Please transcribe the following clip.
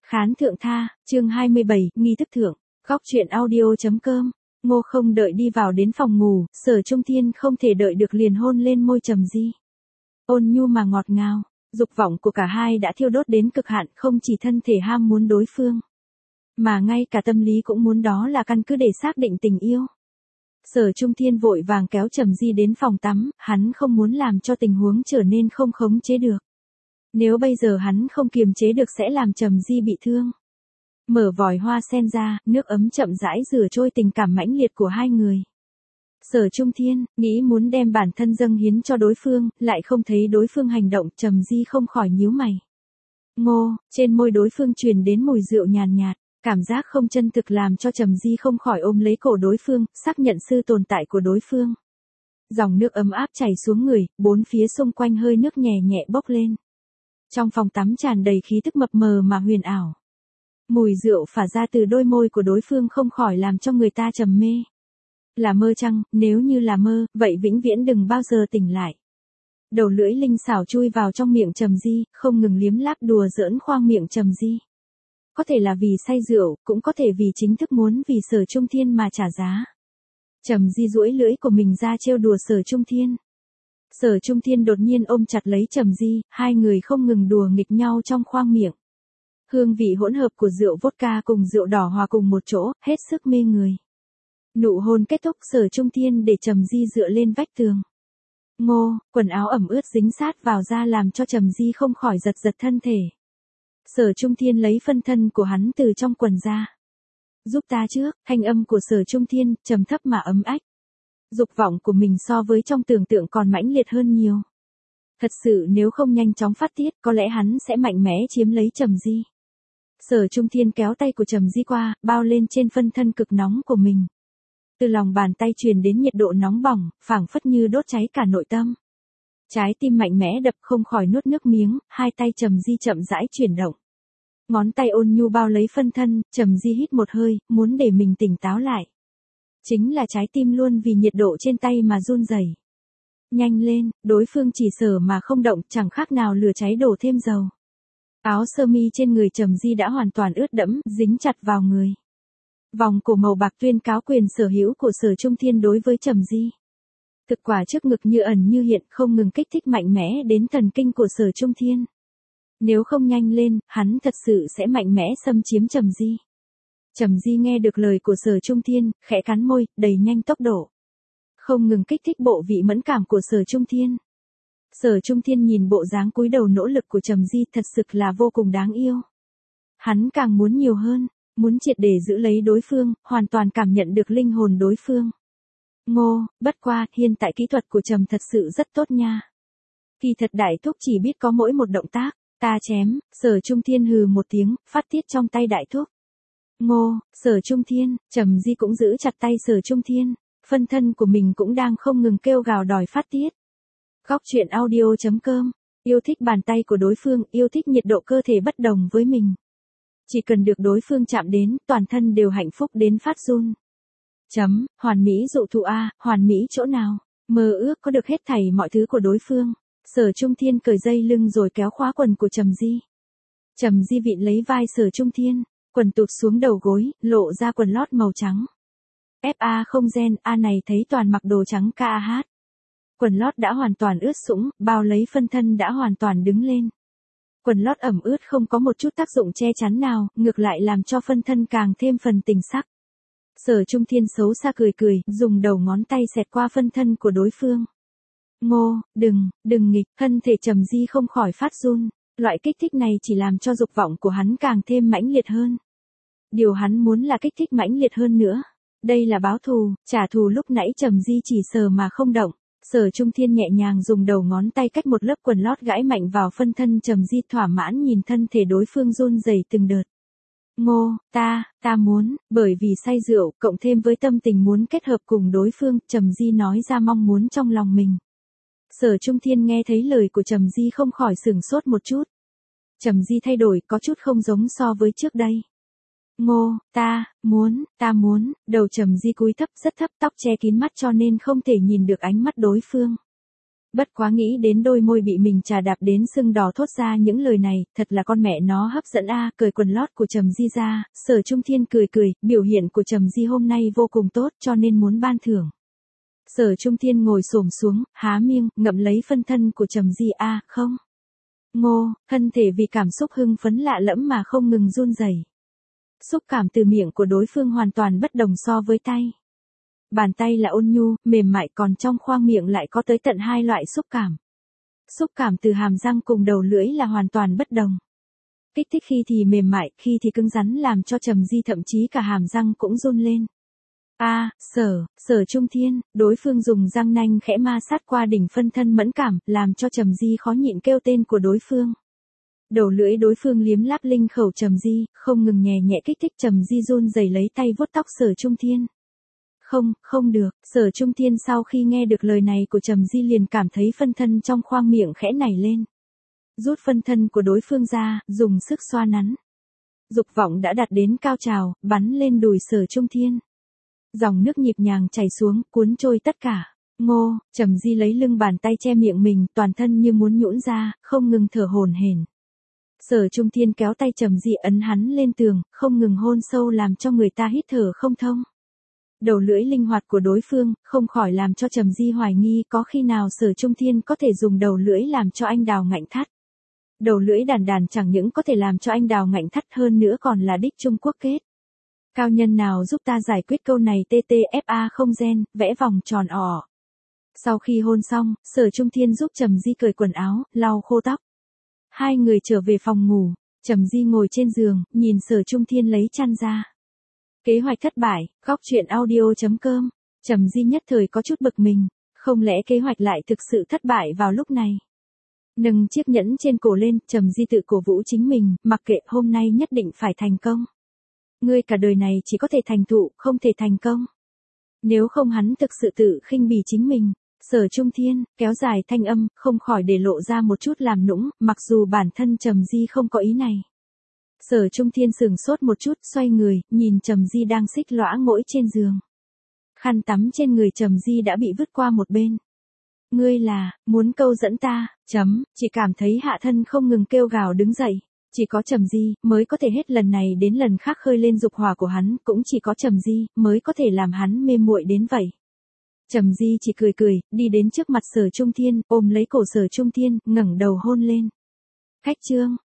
Khán thượng tha, chương 27, nghi thức thượng, góc truyện audio.com. Ngô không đợi đi vào đến phòng ngủ, Sở Trung Thiên không thể đợi được liền hôn lên môi Trầm Di. Ôn nhu mà ngọt ngào, dục vọng của cả hai đã thiêu đốt đến cực hạn, không chỉ thân thể ham muốn đối phương, mà ngay cả tâm lý cũng muốn, đó là căn cứ để xác định tình yêu. Sở Trung Thiên vội vàng kéo Trầm Di đến phòng tắm, hắn không muốn làm cho tình huống trở nên không khống chế được. Nếu bây giờ hắn không kiềm chế được sẽ làm Trầm Di bị thương. Mở vòi hoa sen ra, nước ấm chậm rãi rửa trôi tình cảm mãnh liệt của hai người. Sở Trung Thiên nghĩ muốn đem bản thân dâng hiến cho đối phương, lại không thấy đối phương hành động, Trầm Di không khỏi nhíu mày. Ngô, trên môi đối phương truyền đến mùi rượu nhàn nhạt, cảm giác không chân thực làm cho Trầm Di không khỏi ôm lấy cổ đối phương, xác nhận sự tồn tại của đối phương. Dòng nước ấm áp chảy xuống người, bốn phía xung quanh hơi nước nhẹ nhẹ bốc lên. Trong phòng tắm tràn đầy khí tức mập mờ mà huyền ảo. Mùi rượu phả ra từ đôi môi của đối phương không khỏi làm cho người ta trầm mê. Là mơ chăng? Nếu như là mơ, vậy vĩnh viễn đừng bao giờ tỉnh lại. Đầu lưỡi linh xảo chui vào trong miệng Trầm Di, không ngừng liếm láp đùa giỡn khoang miệng Trầm Di. Có thể là vì say rượu, cũng có thể vì chính thức muốn vì Sở Trung Thiên mà trả giá. Trầm Di duỗi lưỡi của mình ra trêu đùa Sở Trung Thiên. Sở Trung Thiên đột nhiên ôm chặt lấy Trầm Di, hai người không ngừng đùa nghịch nhau trong khoang miệng. Hương vị hỗn hợp của rượu vodka cùng rượu đỏ hòa cùng một chỗ, hết sức mê người. Nụ hôn kết thúc, Sở Trung Thiên để Trầm Di dựa lên vách tường. Ngô, quần áo ẩm ướt dính sát vào da làm cho Trầm Di không khỏi giật giật thân thể. Sở Trung Thiên lấy phân thân của hắn từ trong quần ra. Giúp ta trước, thanh âm của Sở Trung Thiên, trầm thấp mà ấm ách. Dục vọng của mình so với trong tưởng tượng còn mãnh liệt hơn nhiều. Thật sự nếu không nhanh chóng phát tiết, có lẽ hắn sẽ mạnh mẽ chiếm lấy Trầm Di. Sở Trung Thiên kéo tay của Trầm Di qua, bao lên trên phân thân cực nóng của mình. Từ lòng bàn tay truyền đến nhiệt độ nóng bỏng, phảng phất như đốt cháy cả nội tâm. Trái tim mạnh mẽ đập không khỏi nuốt nước miếng, hai tay Trầm Di chậm rãi chuyển động. Ngón tay ôn nhu bao lấy phân thân, Trầm Di hít một hơi, muốn để mình tỉnh táo lại. Chính là trái tim luôn vì nhiệt độ trên tay mà run rẩy. Nhanh lên, đối phương chỉ sờ mà không động, chẳng khác nào lửa cháy đổ thêm dầu. Áo sơ mi trên người Trầm Di đã hoàn toàn ướt đẫm, dính chặt vào người. Vòng cổ màu bạc tuyên cáo quyền sở hữu của Sở Trung Thiên đối với Trầm Di. Thực quả trước ngực như ẩn như hiện, không ngừng kích thích mạnh mẽ đến thần kinh của Sở Trung Thiên. Nếu không nhanh lên, hắn thật sự sẽ mạnh mẽ xâm chiếm Trầm Di. Trầm Di nghe được lời của Sở Trung Thiên, khẽ cắn môi, đẩy nhanh tốc độ. Không ngừng kích thích bộ vị mẫn cảm của Sở Trung Thiên. Sở Trung Thiên nhìn bộ dáng cúi đầu nỗ lực của Trầm Di thật sự là vô cùng đáng yêu. Hắn càng muốn nhiều hơn, muốn triệt để giữ lấy đối phương, hoàn toàn cảm nhận được linh hồn đối phương. Ngô, bất qua, hiện tại kỹ thuật của Trầm thật sự rất tốt nha. Kỳ thật đại thúc chỉ biết có mỗi một động tác, ta chém, Sở Trung Thiên hừ một tiếng, phát tiết trong tay đại thúc. Ngô, Sở Trung Thiên, Trầm Di cũng giữ chặt tay Sở Trung Thiên, phân thân của mình cũng đang không ngừng kêu gào đòi phát tiết. Góc truyện audio.com, yêu thích bàn tay của đối phương, yêu thích nhiệt độ cơ thể bất đồng với mình. Chỉ cần được đối phương chạm đến, toàn thân đều hạnh phúc đến phát run. Hoàn mỹ dụ thụ a, hoàn mỹ chỗ nào, mơ ước có được hết thảy mọi thứ của đối phương. Sở Trung Thiên cởi dây lưng rồi kéo khóa quần của Trầm Di. Trầm Di vịn lấy vai Sở Trung Thiên, quần tụt xuống đầu gối, lộ ra quần lót màu trắng. FA không gen, A này thấy toàn mặc đồ trắng KH. Quần lót đã hoàn toàn ướt sũng, bao lấy phân thân đã hoàn toàn đứng lên. Quần lót ẩm ướt không có một chút tác dụng che chắn nào, ngược lại làm cho phân thân càng thêm phần tình sắc. Sở Trung Thiên xấu xa cười cười, dùng đầu ngón tay xẹt qua phân thân của đối phương. Ngô, đừng nghịch, thân thể Trầm Di không khỏi phát run. Loại kích thích này chỉ làm cho dục vọng của hắn càng thêm mãnh liệt hơn. Điều hắn muốn là kích thích mãnh liệt hơn nữa. Đây là báo thù, trả thù lúc nãy Trầm Di chỉ sờ mà không động. Sở Trung Thiên nhẹ nhàng dùng đầu ngón tay cách một lớp quần lót gãi mạnh vào phân thân Trầm Di, thỏa mãn nhìn thân thể đối phương run rẩy từng đợt. Ngô, ta muốn, bởi vì say rượu, cộng thêm với tâm tình muốn kết hợp cùng đối phương, Trầm Di nói ra mong muốn trong lòng mình. Sở Trung Thiên nghe thấy lời của Trầm Di không khỏi sửng sốt một chút. Trầm Di thay đổi, có chút không giống so với trước đây. Ngô, ta muốn, đầu Trầm Di cúi thấp rất thấp, tóc che kín mắt cho nên không thể nhìn được ánh mắt đối phương. Bất quá nghĩ đến đôi môi bị mình chà đạp đến sưng đỏ thốt ra những lời này, thật là con mẹ nó hấp dẫn a. Cởi quần lót của Trầm Di ra, Sở Trung Thiên cười cười, biểu hiện của Trầm Di hôm nay vô cùng tốt cho nên muốn ban thưởng. Sở Trung Thiên ngồi xổm xuống, há miệng, ngậm lấy phân thân của Trầm Di a, không. Ngô, thân thể vì cảm xúc hưng phấn lạ lẫm mà không ngừng run rẩy. Xúc cảm từ miệng của đối phương hoàn toàn bất đồng so với tay. Bàn tay là ôn nhu, mềm mại, còn trong khoang miệng lại có tới tận 2 loại xúc cảm. Xúc cảm từ hàm răng cùng đầu lưỡi là hoàn toàn bất đồng. Kích thích khi thì mềm mại, khi thì cứng rắn làm cho Trầm Di thậm chí cả hàm răng cũng run lên. Sở Trung Thiên, đối phương dùng răng nanh khẽ ma sát qua đỉnh phân thân mẫn cảm, làm cho Trầm Di khó nhịn kêu tên của đối phương. Đầu lưỡi đối phương liếm láp linh khẩu Trầm Di, không ngừng nhẹ nhẹ kích thích Trầm Di run rẩy lấy tay vuốt tóc Sở Trung Thiên. Không được, Sở Trung Thiên sau khi nghe được lời này của Trầm Di liền cảm thấy phân thân trong khoang miệng khẽ nảy lên. Rút phân thân của đối phương ra, dùng sức xoa nắn. Dục vọng đã đạt đến cao trào, bắn lên đùi Sở Trung Thiên. Dòng nước nhịp nhàng chảy xuống, cuốn trôi tất cả. Ngô, Trầm Di lấy lưng bàn tay che miệng mình, toàn thân như muốn nhũn ra, không ngừng thở hổn hển. Sở Trung Thiên kéo tay Trầm Di ấn hắn lên tường, không ngừng hôn sâu làm cho người ta hít thở không thông. Đầu lưỡi linh hoạt của đối phương, không khỏi làm cho Trầm Di hoài nghi có khi nào Sở Trung Thiên có thể dùng đầu lưỡi làm cho anh đào ngạnh thắt. Đầu lưỡi đàn chẳng những có thể làm cho anh đào ngạnh thắt hơn nữa còn là đích Trung Quốc kết. Cao nhân nào giúp ta giải quyết câu này TTFA không gen, vẽ vòng tròn ỏ. Sau khi hôn xong, Sở Trung Thiên giúp Trầm Di cởi quần áo, lau khô tóc. Hai người trở về phòng ngủ, Trầm Di ngồi trên giường, nhìn Sở Trung Thiên lấy chăn ra. Kế hoạch thất bại, góc truyện audio.com. Trầm Di nhất thời có chút bực mình, không lẽ kế hoạch lại thực sự thất bại vào lúc này. Nâng chiếc nhẫn trên cổ lên, Trầm Di tự cổ vũ chính mình, mặc kệ hôm nay nhất định phải thành công. Ngươi cả đời này chỉ có thể thành thụ, không thể thành công. Nếu không hắn thực sự tự khinh bỉ chính mình. Sở Trung Thiên, kéo dài thanh âm, không khỏi để lộ ra một chút làm nũng, mặc dù bản thân Trầm Di không có ý này. Sở Trung Thiên sửng sốt một chút, xoay người, nhìn Trầm Di đang xích lõa ngỗi trên giường. Khăn tắm trên người Trầm Di đã bị vứt qua một bên. Ngươi là, muốn câu dẫn ta, chỉ cảm thấy hạ thân không ngừng kêu gào đứng dậy. Chỉ có Trầm Di mới có thể hết lần này đến lần khác khơi lên dục hỏa của hắn, cũng chỉ có Trầm Di mới có thể làm hắn mê muội đến vậy. Trầm Di chỉ cười cười, đi đến trước mặt Sở Trung Thiên, ôm lấy cổ Sở Trung Thiên, ngẩng đầu hôn lên. Cách chương